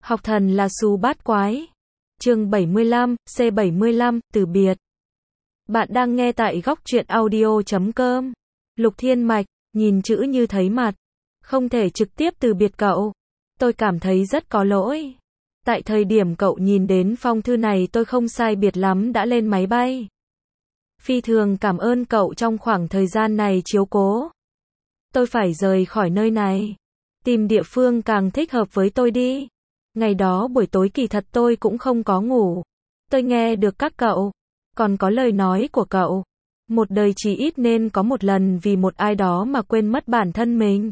Học thần là xù bát quái. Chương 75, C75, từ biệt. Bạn đang nghe tại góc truyện audio.com. Lục Thiên Mạch, nhìn chữ như thấy mặt. Không thể trực tiếp từ biệt cậu. Tôi cảm thấy rất có lỗi. Tại thời điểm cậu nhìn đến phong thư này tôi không sai biệt lắm đã lên máy bay. Phi thường cảm ơn cậu trong khoảng thời gian này chiếu cố. Tôi phải rời khỏi nơi này. Tìm địa phương càng thích hợp với tôi đi. Ngày đó buổi tối kỳ thật tôi cũng không có ngủ. Tôi nghe được các cậu. Còn có lời nói của cậu. Một đời chỉ ít nên có một lần vì một ai đó mà quên mất bản thân mình.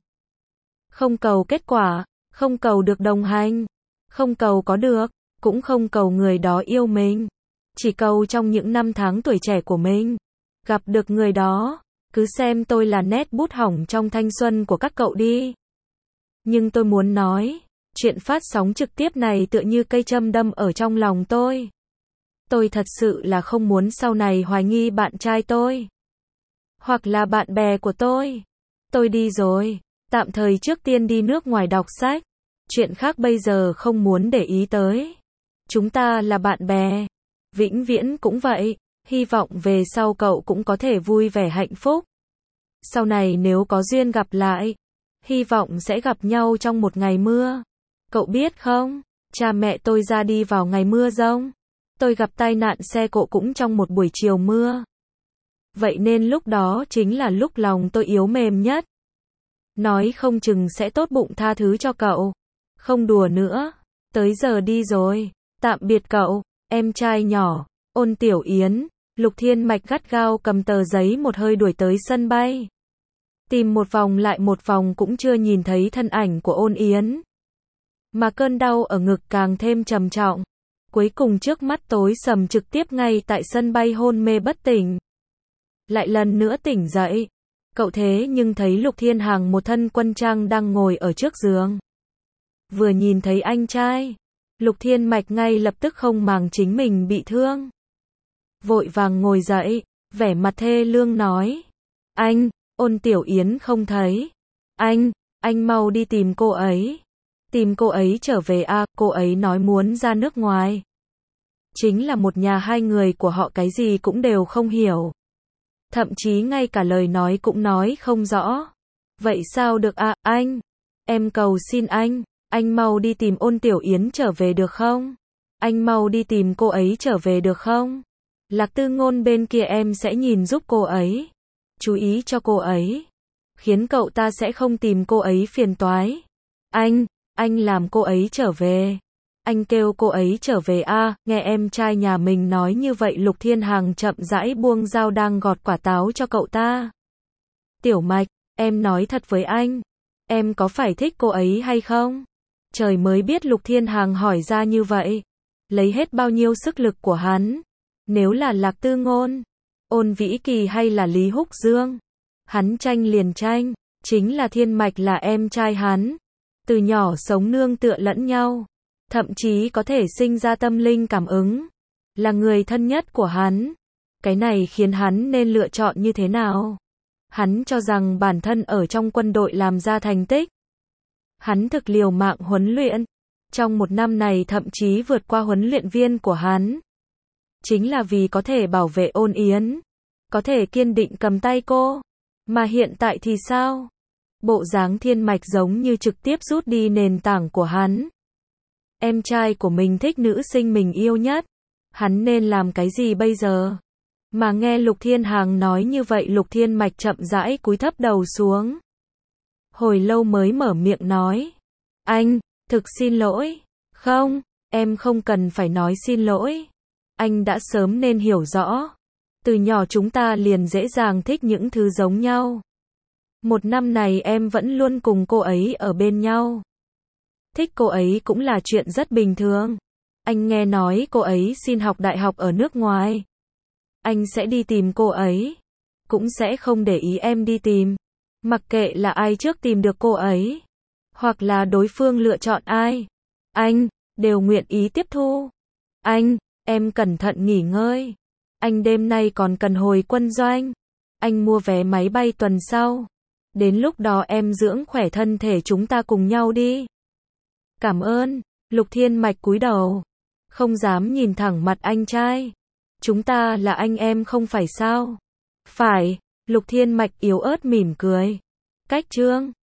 Không cầu kết quả, không cầu được đồng hành, không cầu có được, cũng không cầu người đó yêu mình. Chỉ cầu trong những năm tháng tuổi trẻ của mình, gặp được người đó. Cứ xem tôi là nét bút hỏng trong thanh xuân của các cậu đi. Nhưng tôi muốn nói, chuyện phát sóng trực tiếp này tựa như cây châm đâm ở trong lòng tôi. Tôi thật sự là không muốn sau này hoài nghi bạn trai tôi. Hoặc là bạn bè của tôi. Tôi đi rồi, tạm thời trước tiên đi nước ngoài đọc sách. Chuyện khác bây giờ không muốn để ý tới. Chúng ta là bạn bè. Vĩnh viễn cũng vậy. Hy vọng về sau cậu cũng có thể vui vẻ hạnh phúc. Sau này nếu có duyên gặp lại, hy vọng sẽ gặp nhau trong một ngày mưa. Cậu biết không, cha mẹ tôi ra đi vào ngày mưa giông. Tôi gặp tai nạn xe cộ cũng trong một buổi chiều mưa. Vậy nên lúc đó chính là lúc lòng tôi yếu mềm nhất. Nói không chừng sẽ tốt bụng tha thứ cho cậu. Không đùa nữa, tới giờ đi rồi, tạm biệt cậu, em trai nhỏ. Ôn Tiểu Yến. Lục Thiên Mạch gắt gao cầm tờ giấy một hơi đuổi tới sân bay. Tìm một vòng lại một vòng cũng chưa nhìn thấy thân ảnh của Ôn Yến. Mà cơn đau ở ngực càng thêm trầm trọng. Cuối cùng trước mắt tối sầm trực tiếp ngay tại sân bay hôn mê bất tỉnh. Lại lần nữa tỉnh dậy. Cậu thế nhưng thấy Lục Thiên Hằng một thân quân trang đang ngồi ở trước giường. Vừa nhìn thấy anh trai, Lục Thiên Mạch ngay lập tức không màng chính mình bị thương. Vội vàng ngồi dậy, vẻ mặt thê lương nói. Anh, Ôn Tiểu Yến không thấy. Anh mau đi tìm cô ấy. Tìm cô ấy trở về à, cô ấy nói muốn ra nước ngoài. Chính là một nhà hai người của họ cái gì cũng đều không hiểu. Thậm chí ngay cả lời nói cũng nói không rõ. Vậy sao được à, anh? Em cầu xin anh mau đi tìm Ôn Tiểu Yến trở về được không? Anh mau đi tìm cô ấy trở về được không? Lạc Tư Ngôn bên kia em sẽ nhìn giúp cô ấy. Chú ý cho cô ấy. Khiến cậu ta sẽ không tìm cô ấy phiền toái. Anh làm cô ấy trở về. Anh kêu cô ấy trở về à, nghe em trai nhà mình nói như vậy Lục Thiên Hằng chậm rãi buông dao đang gọt quả táo cho cậu ta. Tiểu Mạch, em nói thật với anh. Em có phải thích cô ấy hay không? Trời mới biết Lục Thiên Hằng hỏi ra như vậy. Lấy hết bao nhiêu sức lực của hắn. Nếu là Lạc Tư Ngôn, Ôn Vĩ Kỳ hay là Lý Húc Dương, hắn tranh liền tranh, chính là Thiên Mạch là em trai hắn. Từ nhỏ sống nương tựa lẫn nhau, thậm chí có thể sinh ra tâm linh cảm ứng, là người thân nhất của hắn. Cái này khiến hắn nên lựa chọn như thế nào? Hắn cho rằng bản thân ở trong quân đội làm ra thành tích. Hắn thực liều mạng huấn luyện, trong một năm này thậm chí vượt qua huấn luyện viên của hắn. Chính là vì có thể bảo vệ Ôn Yến, có thể kiên định cầm tay cô. Mà hiện tại thì sao? Bộ dáng Thiên Mạch giống như trực tiếp rút đi nền tảng của hắn. Em trai của mình thích nữ sinh mình yêu nhất. Hắn nên làm cái gì bây giờ? Mà nghe Lục Thiên Hằng nói như vậy Lục Thiên Mạch chậm rãi cúi thấp đầu xuống. Hồi lâu mới mở miệng nói. Anh, thực xin lỗi. Không, em không cần phải nói xin lỗi. Anh đã sớm nên hiểu rõ. Từ nhỏ chúng ta liền dễ dàng thích những thứ giống nhau. Một năm này em vẫn luôn cùng cô ấy ở bên nhau. Thích cô ấy cũng là chuyện rất bình thường. Anh nghe nói cô ấy xin học đại học ở nước ngoài. Anh sẽ đi tìm cô ấy. Cũng sẽ không để ý em đi tìm. Mặc kệ là ai trước tìm được cô ấy. Hoặc là đối phương lựa chọn ai. Anh, đều nguyện ý tiếp thu. Em cẩn thận nghỉ ngơi. Anh đêm nay còn cần hồi quân doanh. Anh mua vé máy bay tuần sau. Đến lúc đó em dưỡng khỏe thân thể chúng ta cùng nhau đi. Cảm ơn. Lục Thiên Mạch cúi đầu, không dám nhìn thẳng mặt anh trai. Chúng ta là anh em không phải sao? Phải, Lục Thiên Mạch yếu ớt mỉm cười. Cách Trương